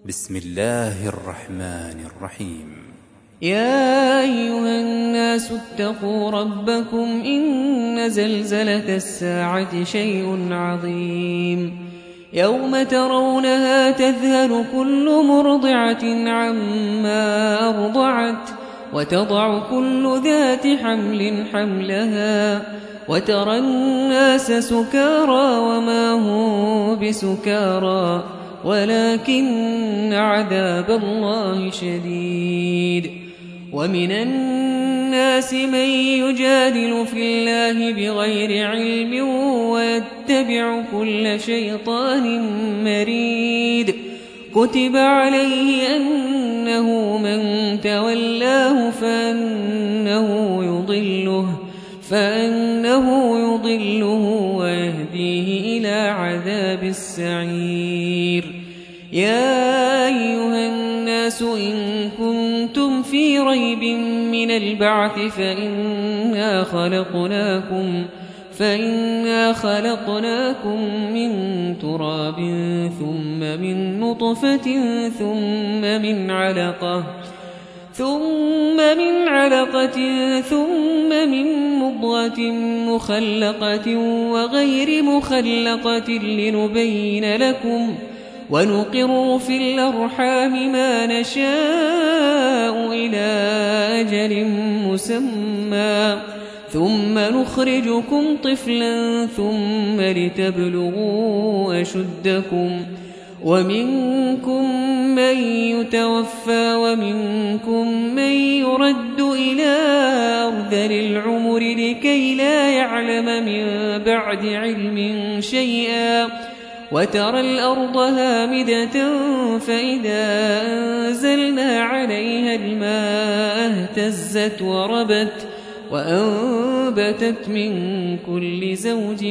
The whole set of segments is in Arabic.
بسم الله الرحمن الرحيم. يا أيها الناس اتقوا ربكم إن زلزلة الساعة شيء عظيم يوم ترونها تذهل كل مرضعة عما أرضعت وتضع كل ذات حمل حملها وترى الناس سكارى وما هم بسكارى ولكن عذاب الله شديد. ومن الناس من يجادل في الله بغير علم ويتبع كل شيطان مريد كتب عليه أنه من تولاه فأنه يضله ويهديه إلى عذاب السعير. يا أيها الناس إن كنتم في ريب من البعث فإنا خلقناكم من تراب ثم من نطفة ثم من علقة ثم من مضغة مخلقة وغير مخلقة لنبين لكم ونقر في الأرحام ما نشاء إلى أجل مسمى ثم نخرجكم طفلا ثم لتبلغوا أشدكم ومنكم من يتوفى ومنكم من يرد إلى أرذل العمر لكي لا يعلم من بعد علم شيئا وترى الأرض هامدة فإذا أنزلنا عليها الماء اهتزت وربت وأنبتت من كل زوج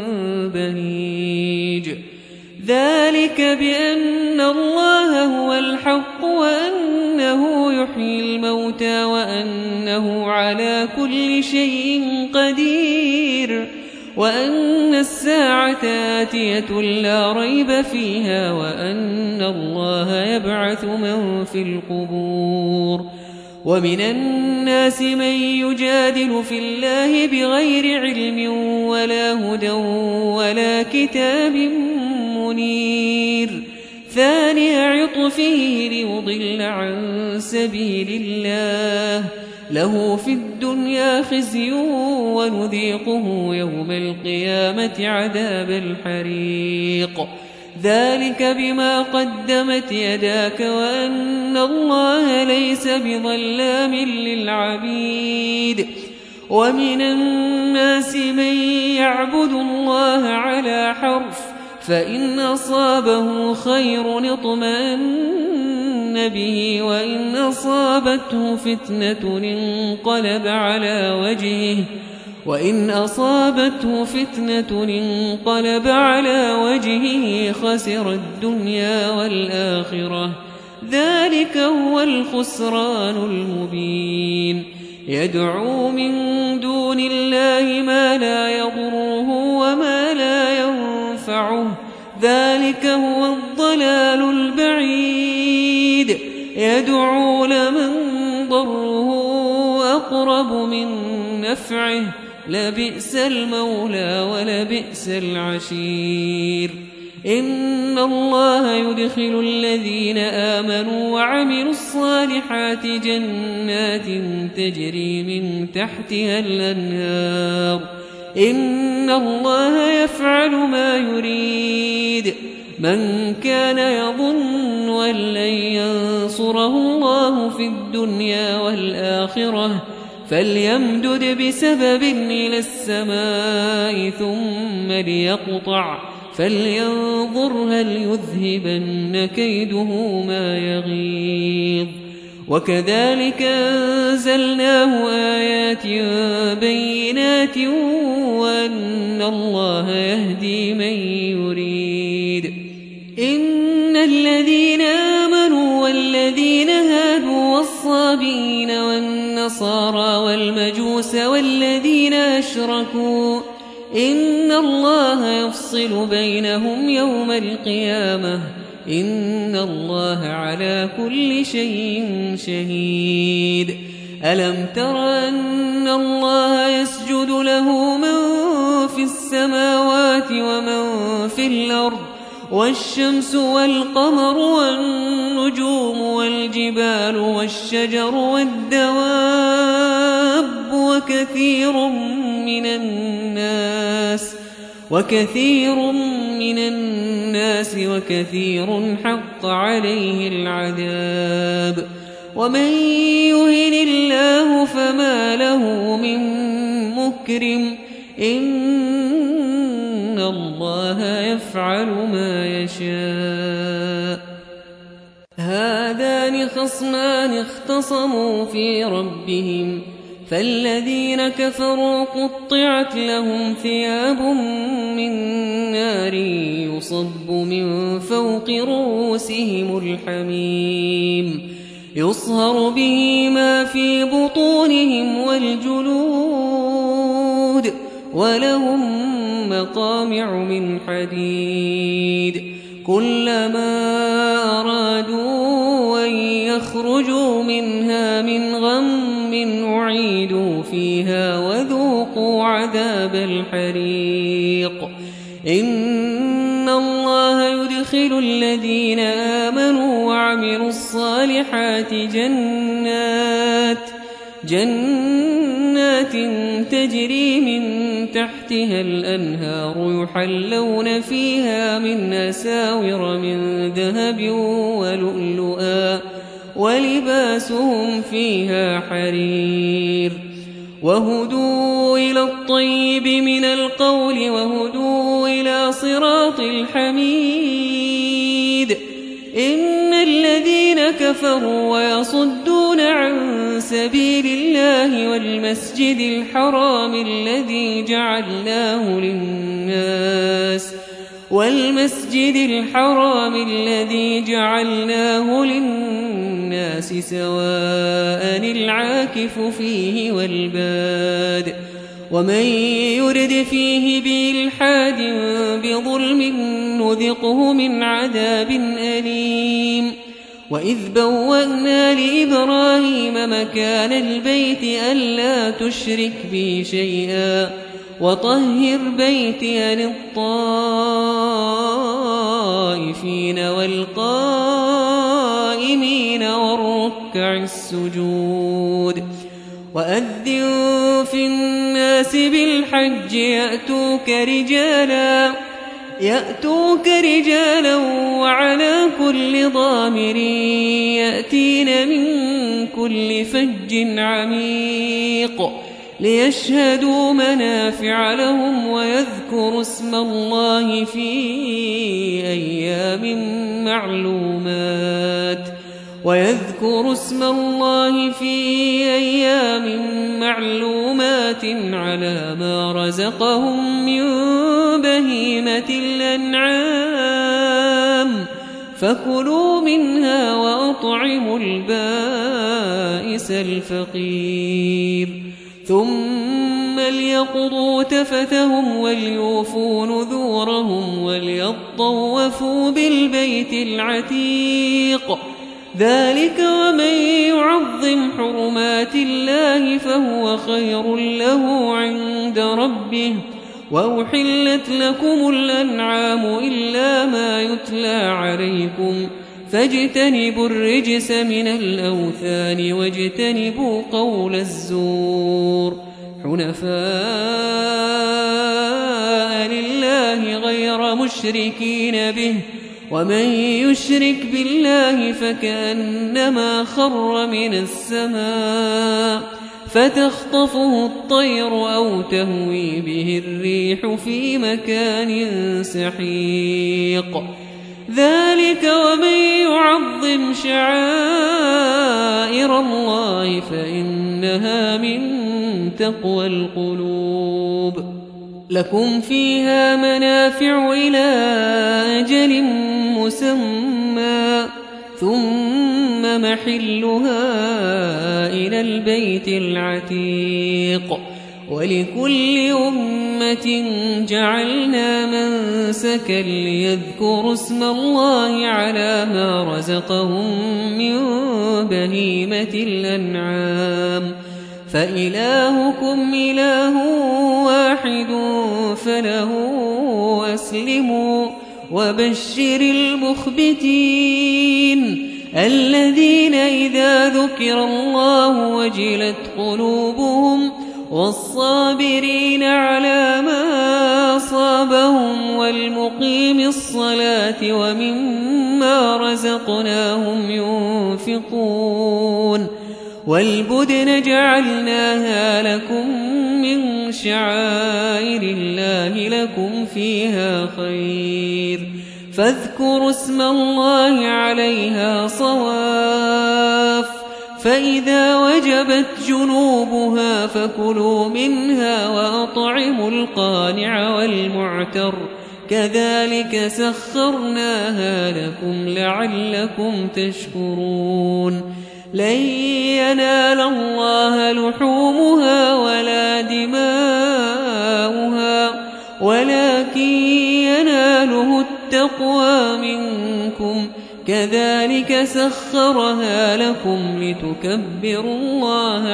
بهيج. ذلك بأن الله هو الحق وأنه يحيي الموتى وأنه على كل شيء قدير وأن الساعة آتية لا ريب فيها وأن الله يبعث من في القبور. ومن الناس من يجادل في الله بغير علم ولا هدى ولا كتاب منير ثاني عطفه ليضل عن سبيل الله له في الدنيا خزي ونذيقه يوم القيامة عذاب الحريق. ذلك بما قدمت يداك وأن الله ليس بظلام للعبيد. ومن الناس من يعبد الله على حرف فإن أصابه خير اطمأن به وإن أصابته فتنة انقلب على وجهه خسر الدنيا والآخرة ذلك هو الخسران المبين. يدعو من دون الله ما لا يضره وما لا ينفعه ذلك هو الضلال البعيد. يدعو لمن ضره أقرب من نفعه لبئس المولى ولبئس العشير. إن الله يدخل الذين آمنوا وعملوا الصالحات جنات تجري من تحتها الأنهار إن الله يفعل ما يريد. من كان يظن أن لن ينصره الله في الدنيا والآخرة فليمدد بسبب إلى السماء ثم ليقطع فلينظر هل يذهبن كيده ما يغيظ. وكذلك أنزلناه آيات بينات وأن الله يهدي من يريد. إن الذين آمنوا والذين هادوا والصابئين والنصارى والمجوس والذين أشركوا إن الله يفصل بينهم يوم القيامة إن الله على كل شيء شهيد ألم تر أن الله يسجد له من في السماوات ومن في الأرض والشمس والقمر والنجوم والجبال والشجر والدواب وكثير من الناس وكثير حق عليه العذاب ومن يهن الله فما له من مكرم إن الله يفعل ما يشاء هذان خصمان اختصموا في ربهم فالذين كفروا قطعت لهم ثياب من نار يصب من فوق رؤوسهم الحميم يصهر به ما في بطونهم والجلود ولهم مقامع من حديد كلما أرادوا أن يخرجوا منها من غم أعيدوا فيها وذوقوا عذاب الحريق إن الله يدخل الذين آمنوا وعملوا الصالحات جنات تجري من تحتها الأنهار يحلون فيها من أساور من ذهب ولؤلؤا ولباسهم فيها حرير وهدوا إلى الطيب من القول وهدوا إلى صراط الحميد إن الذين كفروا ويصدون عن سبيل الله والمسجد الحرام الذي جعلناه للناس سواء العاكف فيه والباد ومن يرد فيه بإلحاد بظلم نذقه من عذاب أليم وإذ بوأنا لإبراهيم مكان البيت ألا تشرك بي شيئا وطهر بيتي للطائفين والقائمين والركع السجود وأذن في الناس بالحج يأتوك رجالا وعلى كل ضامر يأتين من كل فج عميق ليشهدوا منافع لهم ويذكروا اسم الله في أيام معلومات على ما رزقهم من بهيمة الأنعام فكلوا منها وأطعموا البائس الفقير ثم ليقضوا تفثهم وليوفوا نذورهم وليطوفوا بالبيت العتيق ذلك ومن يعظم حرمات الله فهو خير له عند ربه وأحلت لكم الأنعام إلا ما يتلى عليكم فاجتنبوا الرجس من الأوثان واجتنبوا قول الزور حنفاء لله غير مشركين به ومن يشرك بالله فكأنما خر من السماء فتخطفه الطير أو تهوي به الريح في مكان سحيق ذلك ومن يعظم شعائر الله فإنها من تقوى القلوب لكم فيها منافع إلى أجل مسمى ثم محلها إلى البيت العتيق ولكل أمة جعلنا منسكا ليذكروا اسم الله على ما رزقهم من بهيمة الأنعام فإلهكم إله واحد فله أسلموا وبشر المخبتين الذين إذا ذكر الله وجلت قلوبهم والصابرين على ما أصابهم والمقيم الصلاة ومما رزقناهم ينفقون والبدن جعلناها لكم من شعائر الله لكم فيها خير فاذكروا اسم الله عليها صواف فإذا وجبت جنوبها فكلوا منها وأطعموا القانع والمعتر كذلك سخرناها لكم لعلكم تشكرون لن ينال الله لحومها ولا دماؤها ولكن يناله التقوى منكم كذلك سخرها لكم لتكبروا الله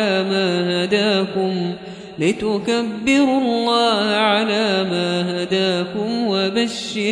على ما هداكم وبشر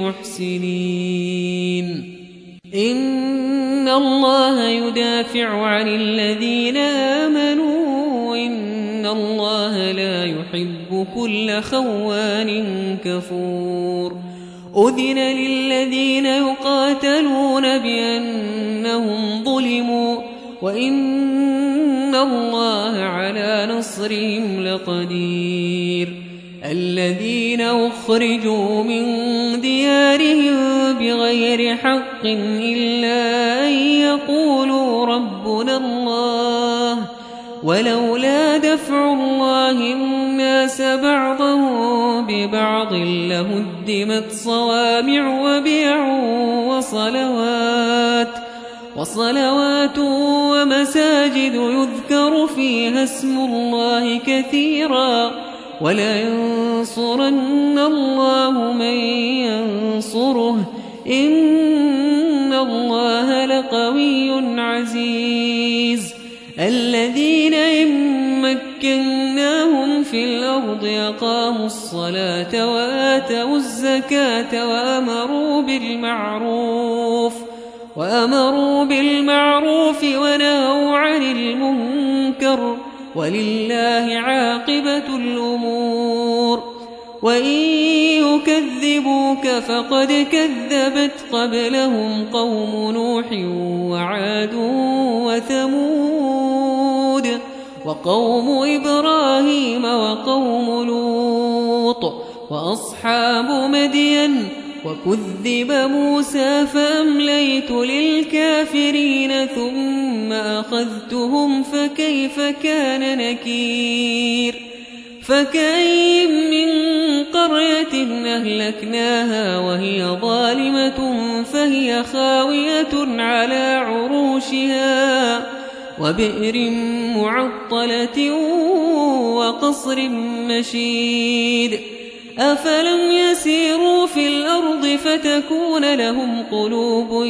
المحسنين إن الله يدافع عن الذين آمنوا إن الله لا يحب كل خوان كفور أذن للذين يقاتلون بأنهم ظلموا وإن الله على نصرهم لقدير الذين أخرجوا من ديارهم بغير حق إلا أن يقولوا ربنا الله ولولا دفع الله الناس بعضهم ببعض لهدمت صوامع وبيع وصلوات ومساجد يذكر فيها اسم الله كثيرا ولينصرن الله من ينصره إن الله لقوي عزيز الذين إن مكناهم في الأرض أقاموا الصلاة وآتوا الزكاة وأمروا بالمعروف ونهوا عن المنكر ولله عاقبة الأمور وإن يكذبوك فقد كذبت قبلهم قوم نوح وعاد وثمود وقوم إبراهيم وقوم لوط وأصحاب مدين وكذب موسى فأمليت للكافرين ثم أخذتهم فكيف كان نكير فكأين من قرية أهلكناها وهي ظالمة فهي خاوية على عروشها وبئر معطلة وقصر مشيد أفلم يسيروا في الأرض فتكون لهم قلوب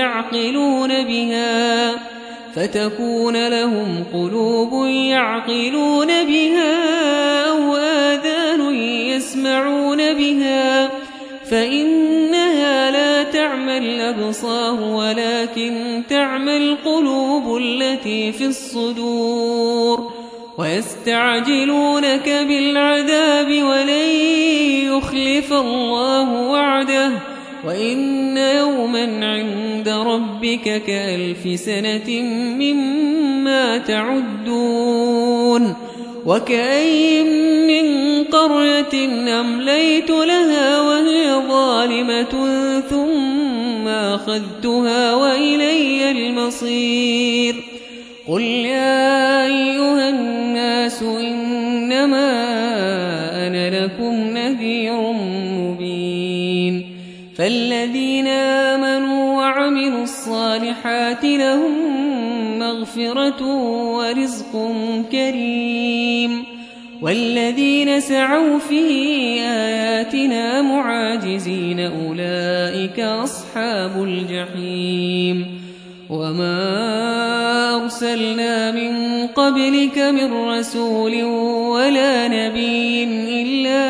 يعقلون بها أو آذان يسمعون بها فإنها لا تعمى الأبصار ولكن تعمى القلوب التي في الصدور ويستعجلونك بالعذاب ولن يخلف الله وعده وإن يوما عند ربك كألف سنة مما تعدون وكأين من قرية أمليت لها وهي ظالمة ثم أخذتها وإلي المصير قل يا أيها الناس إنما أنا لكم نذير مبين فالذين آمنوا وعملوا الصالحات لهم مغفرة ورزق كريم والذين سعوا في آياتنا معاجزين أولئك أصحاب الجحيم وما أرسلنا من قبلك من رسول ولا نبي إلا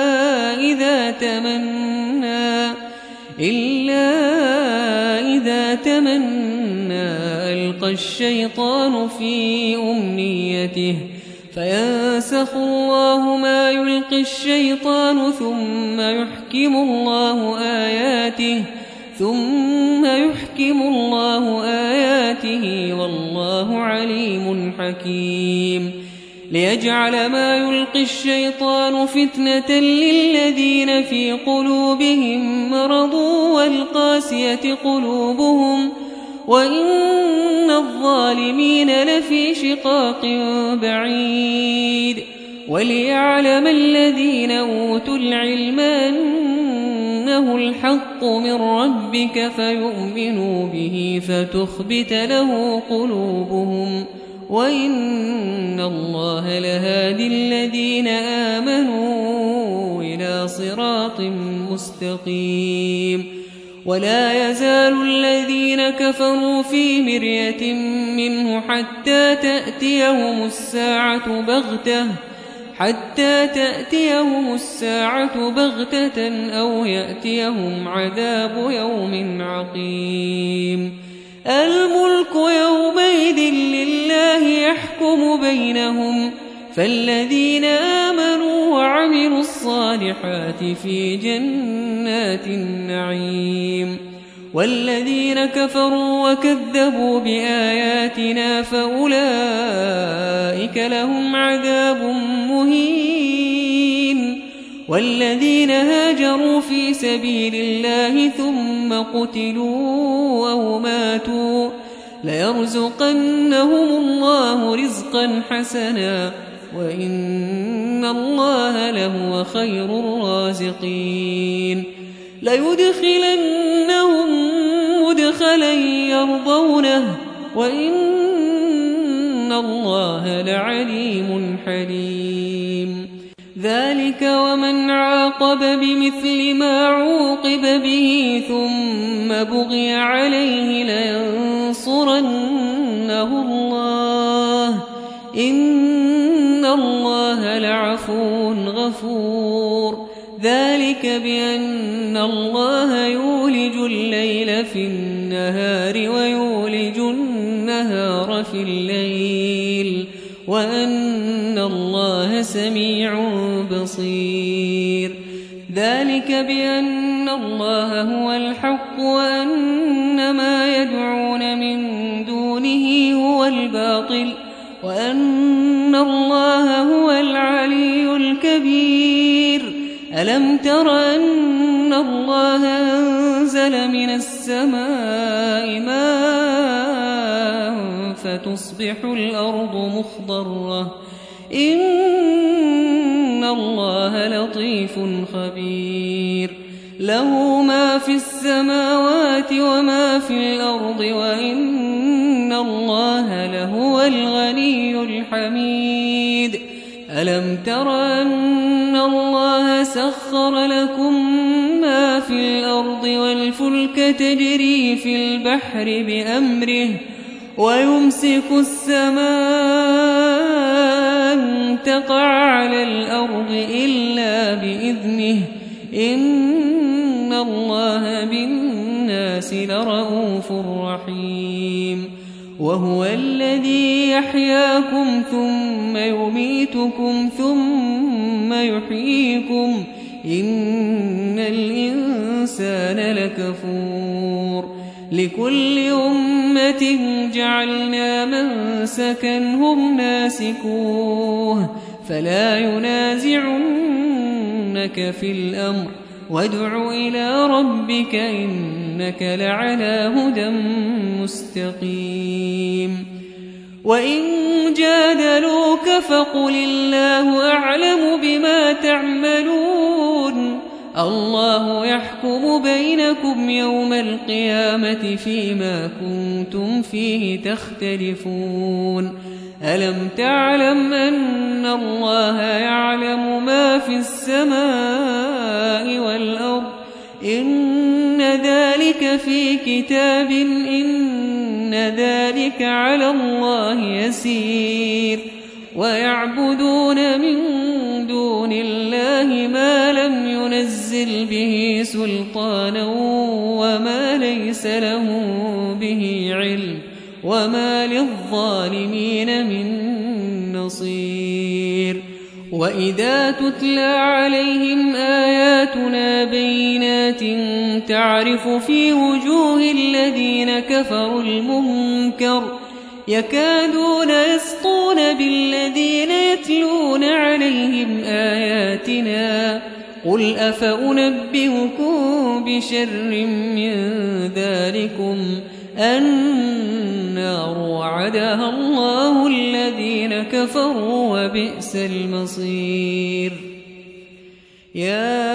إذا تمنى ألقى الشيطان في أمنيته فينسخ الله ما يلقي الشيطان ثم يحكم الله آياته والله عليم حكيم ليجعل ما يلقي الشيطان فتنة للذين في قلوبهم مرض والقاسية قلوبهم وإن الظالمين لفي شقاق بعيد وليعلم الذين أوتوا العلم أنه الحق من ربك فيؤمنوا به فتخبت له قلوبهم وإن الله لهادي الذين آمنوا إلى صراط مستقيم ولا يزال الذين كفروا في مرية منه حتى تأتيهم الساعة بغتة أو يأتيهم عذاب يوم عقيم الملك يومئذ لله يحكم بينهم فالذين آمنوا وعملوا الصالحات في جنات النعيم والذين كفروا وكذبوا بآياتنا فأولئك لهم عذاب مهين والذين هاجروا في سبيل الله ثم قتلوا أو ماتوا ليرزقنهم الله رزقا حسنا وإن الله لهو خير الرازقين ليدخلنهم مدخلا يرضونه وإن الله لعليم حليم ذلك ومن عاقب بمثل ما عوقب به ثم بغي عليه لينصرنه الله إن الله لعفو غفور ذلك بأن الله يولج الليل في النهار ويولج النهار في الليل وأن الله سميع بصير ذلك بأن الله هو الحق وأن ما يدعون من دونه هو الباطل وأن الله هو العلي الكبير ألم تر أن الله أنزل من السماء ماء فتصبح الأرض مخضرة إن الله لطيف خبير له ما في السماوات وما في الأرض وإن الله لهو الغني الحميد ألم تر أن الله سخر لكم ما في الأرض والفلك تجري في البحر بأمره ويمسك السماء أن تقع على الأرض إلا بإذنه إن الله بالناس لرءوف رحيم وهو الذي يحياكم ثم يميتكم ثم يحييكم إن الإنسان لكفور لكل أمة جعلنا منسكا هم ناسكوه فلا ينازعنك في الأمر وادع إلى ربك إنك لعلى هدى مستقيم وإن جادلوك فقل الله أعلم بما تعملون الله يحكم بينكم يوم القيامة فيما كنتم فيه تختلفون ألم تعلم أن الله يعلم ما في السماء والأرض إن ذلك في كتاب إن ذلك على الله يسير ويعبدون من دون الله ما لم ينزل به سلطانا وما ليس له به علم وما للظالمين من نصير وإذا تتلى عليهم آياتنا بينات تعرف في وجوه الذين كفروا المنكر يكادون يسطون بالذين يتلون عليهم آياتنا قل أفأنبئكم بشر من ذلكم النار وعدها الله الذين كفروا وبئس المصير يا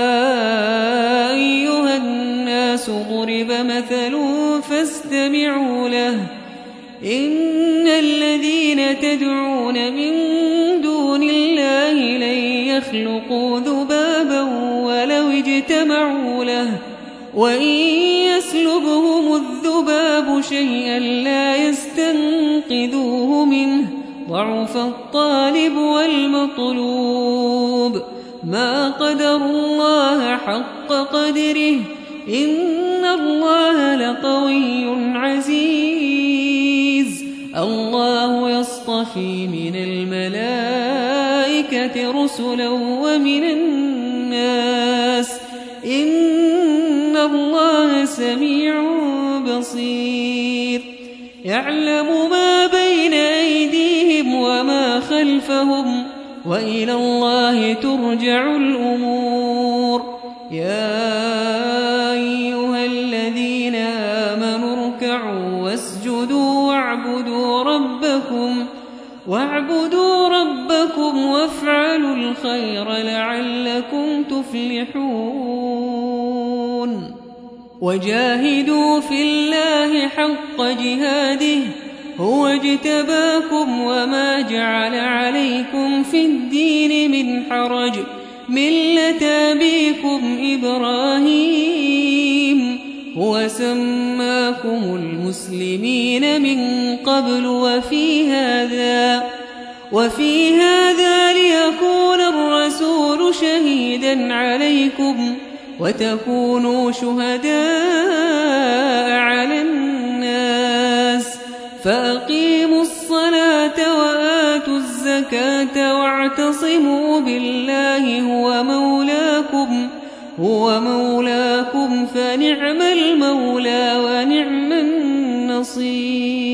أيها الناس ضرب مثل فاستمعوا له إن الذين تدعون من دون الله لن يخلقوا ذبابا ولو اجتمعوا له وإن يسلبهم الذباب شيئا لا يستنقذوه منه ضعف الطالب والمطلوب ما قدر الله حق قدره إن الله لقوي عزيز الله يصطفي من الملائكة رسلا ومن الناس إن الله سميع بصير يعلم ما بين أيديهم وما خلفهم وإلى الله ترجع الأمور يا أيها الذين آمنوا اركعوا واسجدوا واعبدوا ربكم وافعلوا الخير لعلكم تفلحون وجاهدوا في الله حق جهاده هو اجتباكم وما جعل عليكم في الدين من حرج ملة أبيكم إبراهيم هو سماكم المسلمين من قبل وفي هذا ليكون الرسول شهيدا عليكم وتكونوا شهداء على الناس فأقيموا الصلاة وآتوا الزكاة واعتصموا بالله هو مولاكم فنعم المولى ونعم النصير